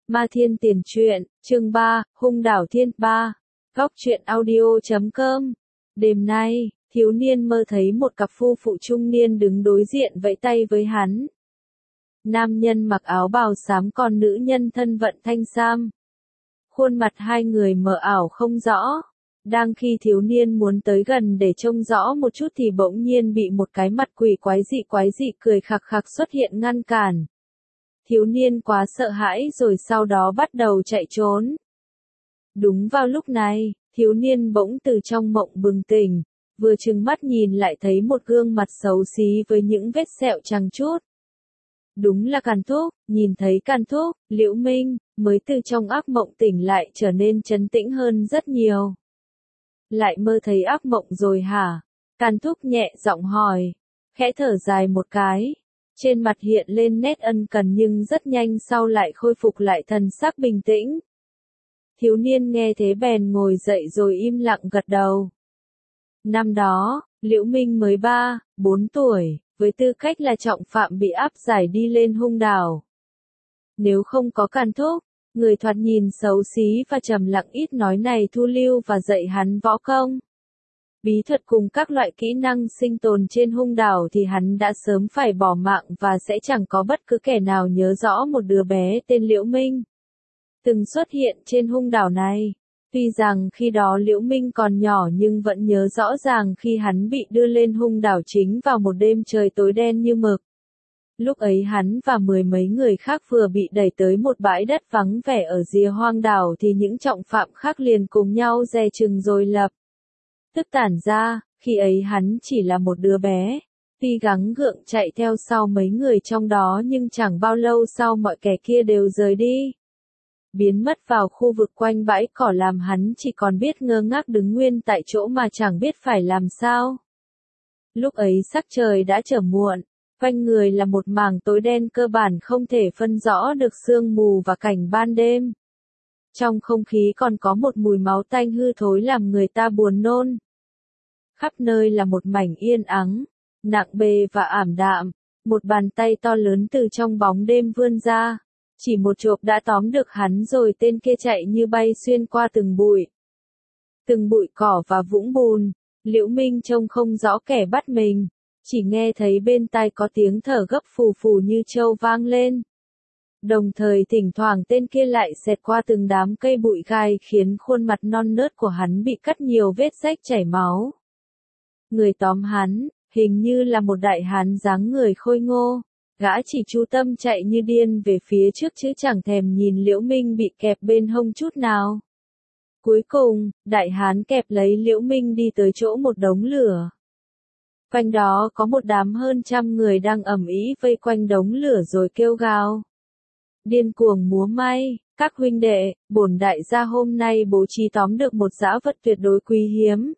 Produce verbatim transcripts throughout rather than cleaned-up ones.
Ma Thiên Tiền Truyện, chương ba, Hung Đảo Thiên ba. Góc truyện audio chấm com. Đêm nay, thiếu niên mơ thấy một cặp phu phụ trung niên đứng đối diện vẫy tay với hắn. Nam nhân mặc áo bào xám còn nữ nhân thân vận thanh sam. Khuôn mặt hai người mờ ảo không rõ. Đang khi thiếu niên muốn tới gần để trông rõ một chút thì bỗng nhiên bị một cái mặt quỷ quái dị quái dị cười khặc khặc xuất hiện ngăn cản. Thiếu niên quá sợ hãi rồi sau đó bắt đầu chạy trốn. Đúng vào lúc này, thiếu niên bỗng từ trong mộng bừng tỉnh, vừa trừng mắt nhìn lại thấy một gương mặt xấu xí với những vết sẹo chằng chút. Đúng là Càn Thúc. Nhìn thấy Càn Thúc, Liễu Minh mới từ trong ác mộng tỉnh lại trở nên trấn tĩnh hơn rất nhiều. Lại mơ thấy ác mộng rồi hả? Càn Thúc nhẹ giọng hỏi, khẽ thở dài một cái. Trên mặt hiện lên nét ân cần nhưng rất nhanh sau lại khôi phục lại thần sắc bình tĩnh. Thiếu niên nghe thế bèn ngồi dậy rồi im lặng gật đầu. Năm đó, Liễu Minh mới ba, bốn tuổi, với tư cách là trọng phạm bị áp giải đi lên Hung Đảo. Nếu không có Càn Thúc, người thoạt nhìn xấu xí và trầm lặng ít nói này thu lưu và dạy hắn võ công, bí thuật cùng các loại kỹ năng sinh tồn trên Hung Đảo thì hắn đã sớm phải bỏ mạng và sẽ chẳng có bất cứ kẻ nào nhớ rõ một đứa bé tên Liễu Minh từng xuất hiện trên Hung Đảo này. Tuy rằng khi đó Liễu Minh còn nhỏ nhưng vẫn nhớ rõ ràng khi hắn bị đưa lên Hung Đảo chính vào một đêm trời tối đen như mực. Lúc ấy hắn và mười mấy người khác vừa bị đẩy tới một bãi đất vắng vẻ ở rìa hoang đảo thì những trọng phạm khác liền cùng nhau dè chừng rồi lập tức tản ra. Khi ấy hắn chỉ là một đứa bé, tuy gắng gượng chạy theo sau mấy người trong đó nhưng chẳng bao lâu sau mọi kẻ kia đều rời đi, biến mất vào khu vực quanh bãi cỏ làm hắn chỉ còn biết ngơ ngác đứng nguyên tại chỗ mà chẳng biết phải làm sao. Lúc ấy sắc trời đã trở muộn, quanh người là một mảng tối đen cơ bản không thể phân rõ được sương mù và cảnh ban đêm. Trong không khí còn có một mùi máu tanh hư thối làm người ta buồn nôn. Khắp nơi là một mảnh yên ắng, nặng bề và ảm đạm, một bàn tay to lớn từ trong bóng đêm vươn ra. Chỉ một chộp đã tóm được hắn rồi tên kia chạy như bay xuyên qua từng bụi. Từng bụi cỏ và vũng bùn, Liễu Minh trông không rõ kẻ bắt mình, chỉ nghe thấy bên tai có tiếng thở gấp phù phù như trâu vang lên. Đồng thời thỉnh thoảng tên kia lại xẹt qua từng đám cây bụi gai khiến khuôn mặt non nớt của hắn bị cắt nhiều vết rách chảy máu. Người tóm hắn, hình như là một đại hán dáng người khôi ngô. Gã chỉ chú tâm chạy như điên về phía trước chứ chẳng thèm nhìn Liễu Minh bị kẹp bên hông chút nào. Cuối cùng, đại hán kẹp lấy Liễu Minh đi tới chỗ một đống lửa. Quanh đó có một đám hơn trăm người đang ầm ĩ vây quanh đống lửa rồi kêu gào. Điên cuồng múa may, các huynh đệ, bổn đại gia hôm nay bố trí tóm được một dã vật tuyệt đối quý hiếm.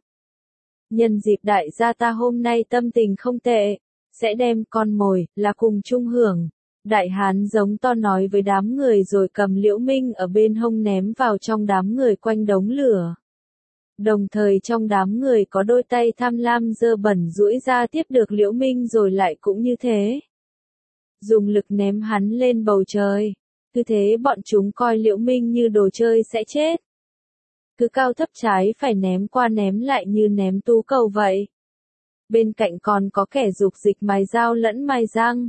Nhân dịp đại gia ta hôm nay tâm tình không tệ, sẽ đem con mồi, là cùng chung hưởng. Đại hán giống to nói với đám người rồi cầm Liễu Minh ở bên hông ném vào trong đám người quanh đống lửa. Đồng thời trong đám người có đôi tay tham lam dơ bẩn duỗi ra tiếp được Liễu Minh rồi lại cũng như thế. Dùng lực ném hắn lên bầu trời. Cứ thế bọn chúng coi Liễu Minh như đồ chơi sẽ chết. Cứ cao thấp trái phải ném qua ném lại như ném tú cầu vậy. Bên cạnh còn có kẻ dục dịch mài dao lẫn mài răng.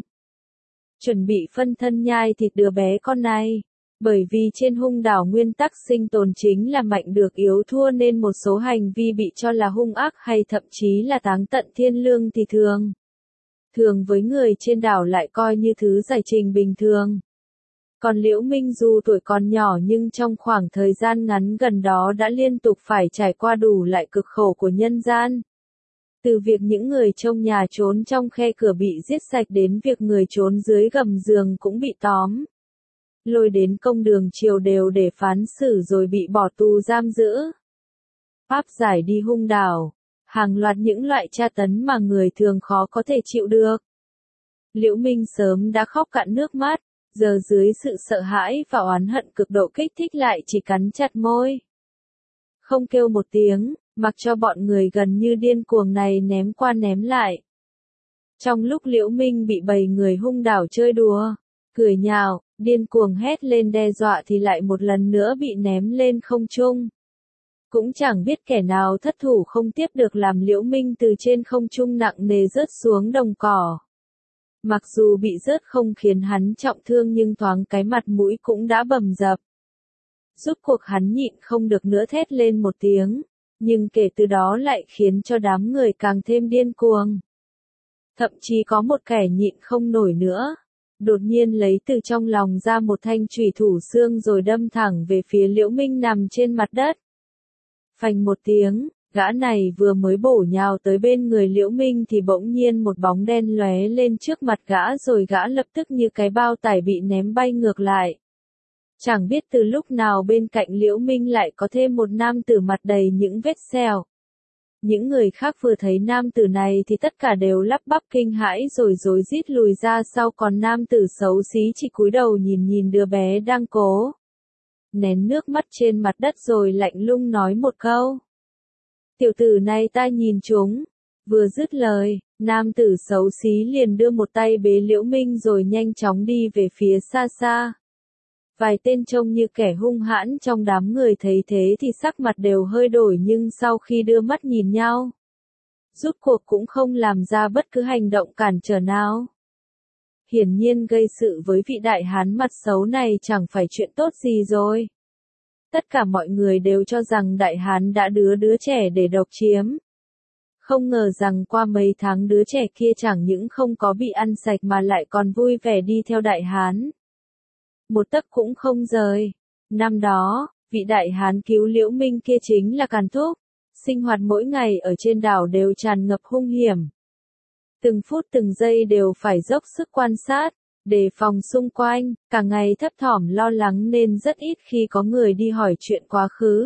Chuẩn bị phân thân nhai thịt đứa bé con này. Bởi vì trên Hung Đảo nguyên tắc sinh tồn chính là mạnh được yếu thua nên một số hành vi bị cho là hung ác hay thậm chí là táng tận thiên lương thì thường. Thường với người trên đảo lại coi như thứ giải trình bình thường. Còn Liễu Minh dù tuổi còn nhỏ nhưng trong khoảng thời gian ngắn gần đó đã liên tục phải trải qua đủ lại cực khổ của nhân gian. Từ việc những người trong nhà trốn trong khe cửa bị giết sạch đến việc người trốn dưới gầm giường cũng bị tóm. Lôi đến công đường triều đều để phán xử rồi bị bỏ tù giam giữ. Áp giải đi Hung Đảo. Hàng loạt những loại tra tấn mà người thường khó có thể chịu được. Liễu Minh sớm đã khóc cạn nước mắt, giờ dưới sự sợ hãi và oán hận cực độ kích thích lại chỉ cắn chặt môi. Không kêu một tiếng, mặc cho bọn người gần như điên cuồng này ném qua ném lại. Trong lúc Liễu Minh bị bầy người Hung Đảo chơi đùa, cười nhạo, điên cuồng hét lên đe dọa thì lại một lần nữa bị ném lên không trung. Cũng chẳng biết kẻ nào thất thủ không tiếp được làm Liễu Minh từ trên không trung nặng nề rớt xuống đồng cỏ. Mặc dù bị rớt không khiến hắn trọng thương nhưng thoáng cái mặt mũi cũng đã bầm dập. Rốt cuộc hắn nhịn không được nữa thét lên một tiếng, nhưng kể từ đó lại khiến cho đám người càng thêm điên cuồng. Thậm chí có một kẻ nhịn không nổi nữa, đột nhiên lấy từ trong lòng ra một thanh chủy thủ xương rồi đâm thẳng về phía Liễu Minh nằm trên mặt đất. Phành một tiếng, gã này vừa mới bổ nhào tới bên người Liễu Minh thì bỗng nhiên một bóng đen lóe lên trước mặt gã rồi gã lập tức như cái bao tải bị ném bay ngược lại. Chẳng biết từ lúc nào bên cạnh Liễu Minh lại có thêm một nam tử mặt đầy những vết sẹo. Những người khác vừa thấy nam tử này thì tất cả đều lắp bắp kinh hãi rồi rối rít lùi ra sau, còn nam tử xấu xí chỉ cúi đầu nhìn nhìn đứa bé đang cố nén nước mắt trên mặt đất rồi lạnh lùng nói một câu. Tiểu tử này ta nhìn chúng. Vừa dứt lời, nam tử xấu xí liền đưa một tay bế Liễu Minh rồi nhanh chóng đi về phía xa xa. Vài tên trông như kẻ hung hãn trong đám người thấy thế thì sắc mặt đều hơi đổi, nhưng sau khi đưa mắt nhìn nhau, rốt cuộc cũng không làm ra bất cứ hành động cản trở nào. Hiển nhiên gây sự với vị đại hán mặt xấu này chẳng phải chuyện tốt gì rồi. Tất cả mọi người đều cho rằng đại hán đã đưa đứa trẻ để độc chiếm. Không ngờ rằng qua mấy tháng đứa trẻ kia chẳng những không có bị ăn sạch mà lại còn vui vẻ đi theo đại hán. Một tấc cũng không rời. Năm đó, vị đại hán cứu Liễu Minh kia chính là Càn Thúc. Sinh hoạt mỗi ngày ở trên đảo đều tràn ngập hung hiểm. Từng phút từng giây đều phải dốc sức quan sát, đề phòng xung quanh, cả ngày thấp thỏm lo lắng nên rất ít khi có người đi hỏi chuyện quá khứ.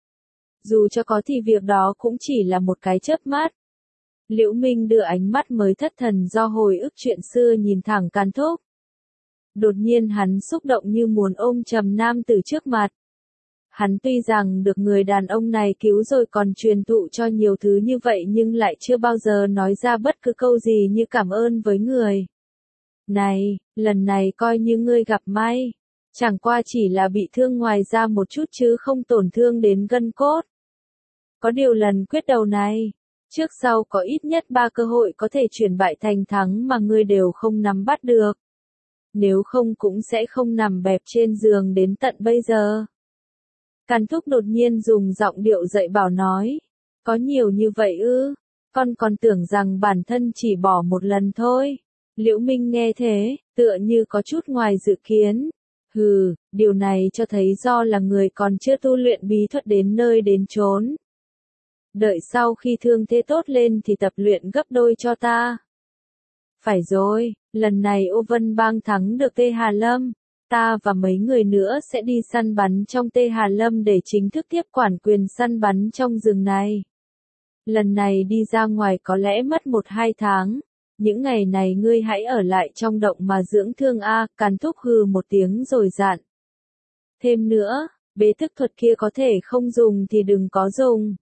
Dù cho có thì việc đó cũng chỉ là một cái chớp mắt. Liễu Minh đưa ánh mắt mới thất thần do hồi ức chuyện xưa nhìn thẳng Càn Thúc. Đột nhiên hắn xúc động như muốn ôm chầm nam tử trước mặt. Hắn tuy rằng được người đàn ông này cứu rồi còn truyền thụ cho nhiều thứ như vậy nhưng lại chưa bao giờ nói ra bất cứ câu gì như cảm ơn với người. Này, lần này coi như ngươi gặp may. Chẳng qua chỉ là bị thương ngoài da một chút chứ không tổn thương đến gân cốt. Có điều lần quyết đầu này, trước sau có ít nhất ba cơ hội có thể chuyển bại thành thắng mà ngươi đều không nắm bắt được. Nếu không cũng sẽ không nằm bẹp trên giường đến tận bây giờ. Càn Thúc đột nhiên dùng giọng điệu dạy bảo nói. Có nhiều như vậy ư? Con còn tưởng rằng bản thân chỉ bỏ một lần thôi. Liễu Minh nghe thế, tựa như có chút ngoài dự kiến. Hừ, điều này cho thấy do là người còn chưa tu luyện bí thuật đến nơi đến chốn. Đợi sau khi thương thế tốt lên thì tập luyện gấp đôi cho ta. Phải rồi, lần này Ô Vân Bang thắng được Tê Hà Lâm. Ta và mấy người nữa sẽ đi săn bắn trong Tê Hà Lâm để chính thức tiếp quản quyền săn bắn trong rừng này. Lần này đi ra ngoài có lẽ mất một hai tháng. Những ngày này ngươi hãy ở lại trong động mà dưỡng thương a. Càn Thúc hừ một tiếng rồi dặn. Thêm nữa, bế thức thuật kia có thể không dùng thì đừng có dùng.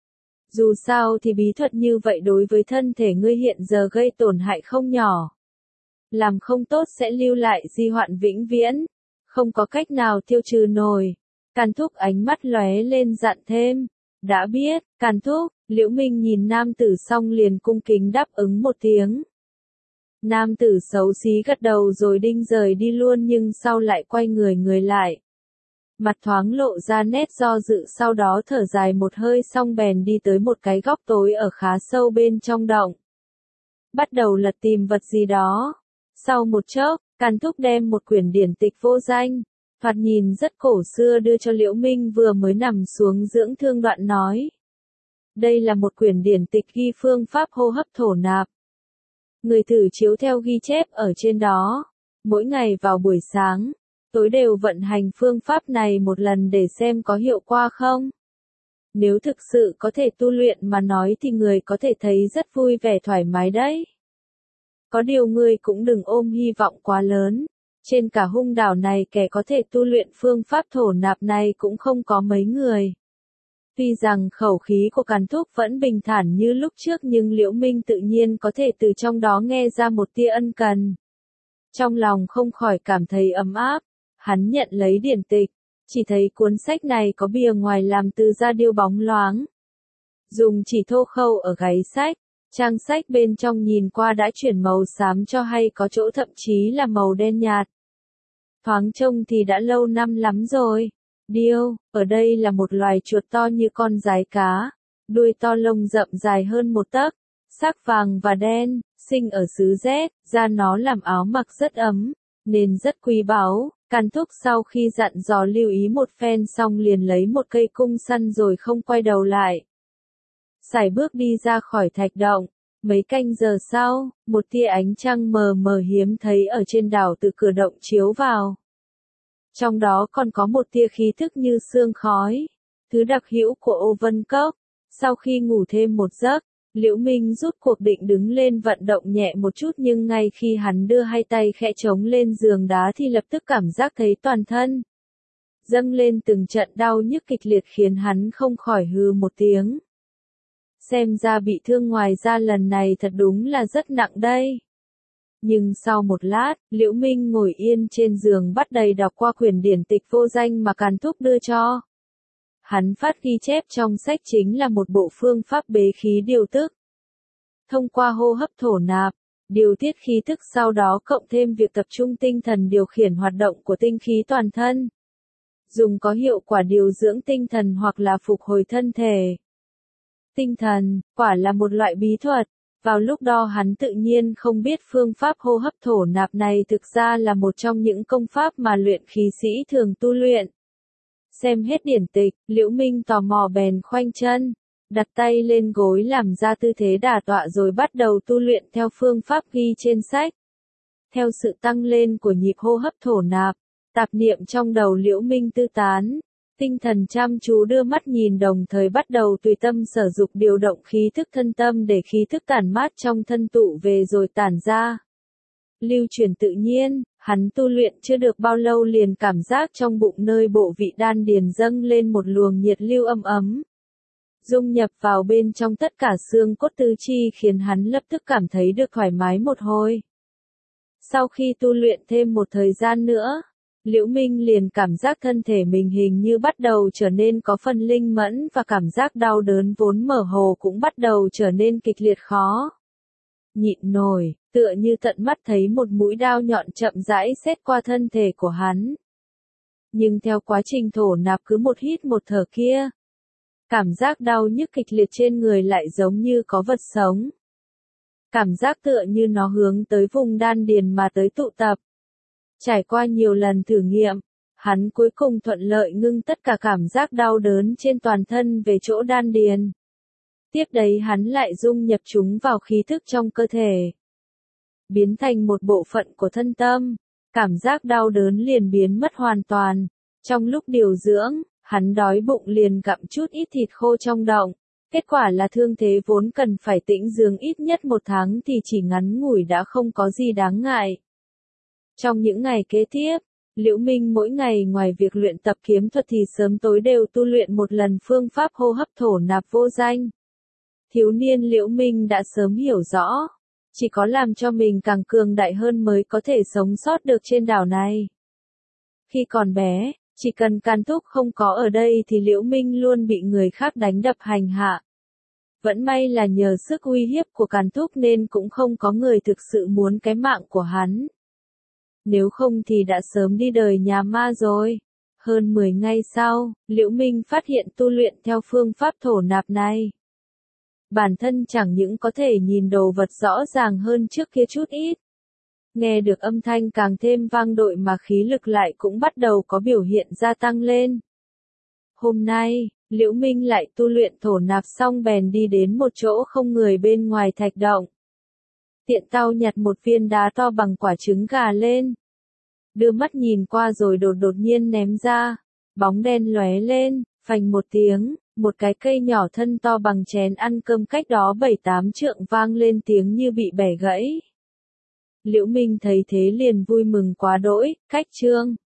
Dù sao thì bí thuật như vậy đối với thân thể ngươi hiện giờ gây tổn hại không nhỏ. Làm không tốt sẽ lưu lại di hoạn vĩnh viễn, không có cách nào tiêu trừ nổi. Càn Thúc ánh mắt lóe lên dặn thêm. Đã biết, Càn Thúc. Liễu Minh nhìn nam tử xong liền cung kính đáp ứng một tiếng. Nam tử xấu xí gật đầu rồi đinh rời đi luôn, nhưng sau lại quay người người lại. Mặt thoáng lộ ra nét do dự, sau đó thở dài một hơi xong bèn đi tới một cái góc tối ở khá sâu bên trong động. Bắt đầu lật tìm vật gì đó. Sau một chốc, Càn Thúc đem một quyển điển tịch vô danh, thoạt nhìn rất cổ xưa đưa cho Liễu Minh vừa mới nằm xuống dưỡng thương, đoạn nói. Đây là một quyển điển tịch ghi phương pháp hô hấp thổ nạp. Người thử chiếu theo ghi chép ở trên đó. Mỗi ngày vào buổi sáng, tối đều vận hành phương pháp này một lần để xem có hiệu quả không. Nếu thực sự có thể tu luyện mà nói thì người có thể thấy rất vui vẻ thoải mái đấy. Có điều ngươi cũng đừng ôm hy vọng quá lớn. Trên cả hung đảo này kẻ có thể tu luyện phương pháp thổ nạp này cũng không có mấy người. Tuy rằng khẩu khí của Càn Thúc vẫn bình thản như lúc trước nhưng Liễu Minh tự nhiên có thể từ trong đó nghe ra một tia ân cần. Trong lòng không khỏi cảm thấy ấm áp, hắn nhận lấy điển tịch, chỉ thấy cuốn sách này có bìa ngoài làm từ da điêu bóng loáng. Dùng chỉ thô khâu ở gáy sách, trang sách bên trong nhìn qua đã chuyển màu xám cho hay có chỗ thậm chí là màu đen nhạt. Thoáng trông thì đã lâu năm lắm rồi. Điêu, ở đây là một loài chuột to như con giái cá, đuôi to lông rậm dài hơn một tấc, sắc vàng và đen, sinh ở xứ rét, da nó làm áo mặc rất ấm, nên rất quý báu. Càn Thúc sau khi dặn dò lưu ý một phen xong liền lấy một cây cung săn rồi không quay đầu lại. Sải bước đi ra khỏi thạch động, mấy canh giờ sau, một tia ánh trăng mờ mờ hiếm thấy ở trên đảo từ cửa động chiếu vào. Trong đó còn có một tia khí thức như sương khói, thứ đặc hữu của Ô Vân Cốc. Sau khi ngủ thêm một giấc, Liễu Minh rút cuộc định đứng lên vận động nhẹ một chút nhưng ngay khi hắn đưa hai tay khẽ chống lên giường đá thì lập tức cảm giác thấy toàn thân dâng lên từng trận đau nhức kịch liệt khiến hắn không khỏi hừ một tiếng. Xem ra bị thương ngoài ra lần này thật đúng là rất nặng đây. Nhưng sau một lát, Liễu Minh ngồi yên trên giường bắt đầy đọc qua quyển điển tịch vô danh mà Càn Thúc đưa cho. Hắn phát ghi chép trong sách chính là một bộ phương pháp bế khí điều tức. Thông qua hô hấp thổ nạp, điều tiết khí tức sau đó cộng thêm việc tập trung tinh thần điều khiển hoạt động của tinh khí toàn thân. Dùng có hiệu quả điều dưỡng tinh thần hoặc là phục hồi thân thể. Tinh thần, quả là một loại bí thuật. Vào lúc đó hắn tự nhiên không biết phương pháp hô hấp thổ nạp này thực ra là một trong những công pháp mà luyện khí sĩ thường tu luyện. Xem hết điển tịch, Liễu Minh tò mò bèn khoanh chân, đặt tay lên gối làm ra tư thế đả tọa rồi bắt đầu tu luyện theo phương pháp ghi trên sách. Theo sự tăng lên của nhịp hô hấp thổ nạp, tạp niệm trong đầu Liễu Minh tư tán, tinh thần chăm chú đưa mắt nhìn đồng thời bắt đầu tùy tâm sở dục điều động khí thức thân tâm để khí thức tản mát trong thân tụ về rồi tản ra. Lưu chuyển tự nhiên, hắn tu luyện chưa được bao lâu liền cảm giác trong bụng nơi bộ vị đan điền dâng lên một luồng nhiệt lưu âm ấm. Dung nhập vào bên trong tất cả xương cốt tứ chi khiến hắn lập tức cảm thấy được thoải mái một hồi. Sau khi tu luyện thêm một thời gian nữa, Liễu Minh liền cảm giác thân thể mình hình như bắt đầu trở nên có phần linh mẫn và cảm giác đau đớn vốn mơ hồ cũng bắt đầu trở nên kịch liệt khó nhịn nổi, tựa như tận mắt thấy một mũi đao nhọn chậm rãi xét qua thân thể của hắn. Nhưng theo quá trình thổ nạp cứ một hít một thở kia, cảm giác đau nhức kịch liệt trên người lại giống như có vật sống. Cảm giác tựa như nó hướng tới vùng đan điền mà tới tụ tập. Trải qua nhiều lần thử nghiệm, hắn cuối cùng thuận lợi ngưng tất cả cảm giác đau đớn trên toàn thân về chỗ đan điền. Tiếp đấy hắn lại dung nhập chúng vào khí thức trong cơ thể. Biến thành một bộ phận của thân tâm, cảm giác đau đớn liền biến mất hoàn toàn. Trong lúc điều dưỡng, hắn đói bụng liền gặm chút ít thịt khô trong động. Kết quả là thương thế vốn cần phải tĩnh dưỡng ít nhất một tháng thì chỉ ngắn ngủi đã không có gì đáng ngại. Trong những ngày kế tiếp, Liễu Minh mỗi ngày ngoài việc luyện tập kiếm thuật thì sớm tối đều tu luyện một lần phương pháp hô hấp thổ nạp vô danh. Thiếu niên Liễu Minh đã sớm hiểu rõ, chỉ có làm cho mình càng cường đại hơn mới có thể sống sót được trên đảo này. Khi còn bé, chỉ cần Càn Thúc không có ở đây thì Liễu Minh luôn bị người khác đánh đập hành hạ. Vẫn may là nhờ sức uy hiếp của Càn Thúc nên cũng không có người thực sự muốn cái mạng của hắn. Nếu không thì đã sớm đi đời nhà ma rồi. Hơn mười ngày sau, Liễu Minh phát hiện tu luyện theo phương pháp thổ nạp này. Bản thân chẳng những có thể nhìn đồ vật rõ ràng hơn trước kia chút ít. Nghe được âm thanh càng thêm vang dội mà khí lực lại cũng bắt đầu có biểu hiện gia tăng lên. Hôm nay, Liễu Minh lại tu luyện thổ nạp xong bèn đi đến một chỗ không người bên ngoài thạch động. Tiện tay nhặt một viên đá to bằng quả trứng gà lên. Đưa mắt nhìn qua rồi đột đột nhiên ném ra. Bóng đen lóe lên, phành một tiếng, một cái cây nhỏ thân to bằng chén ăn cơm cách đó bảy tám trượng vang lên tiếng như bị bẻ gãy. Liễu Minh thấy thế liền vui mừng quá đỗi, cách chương.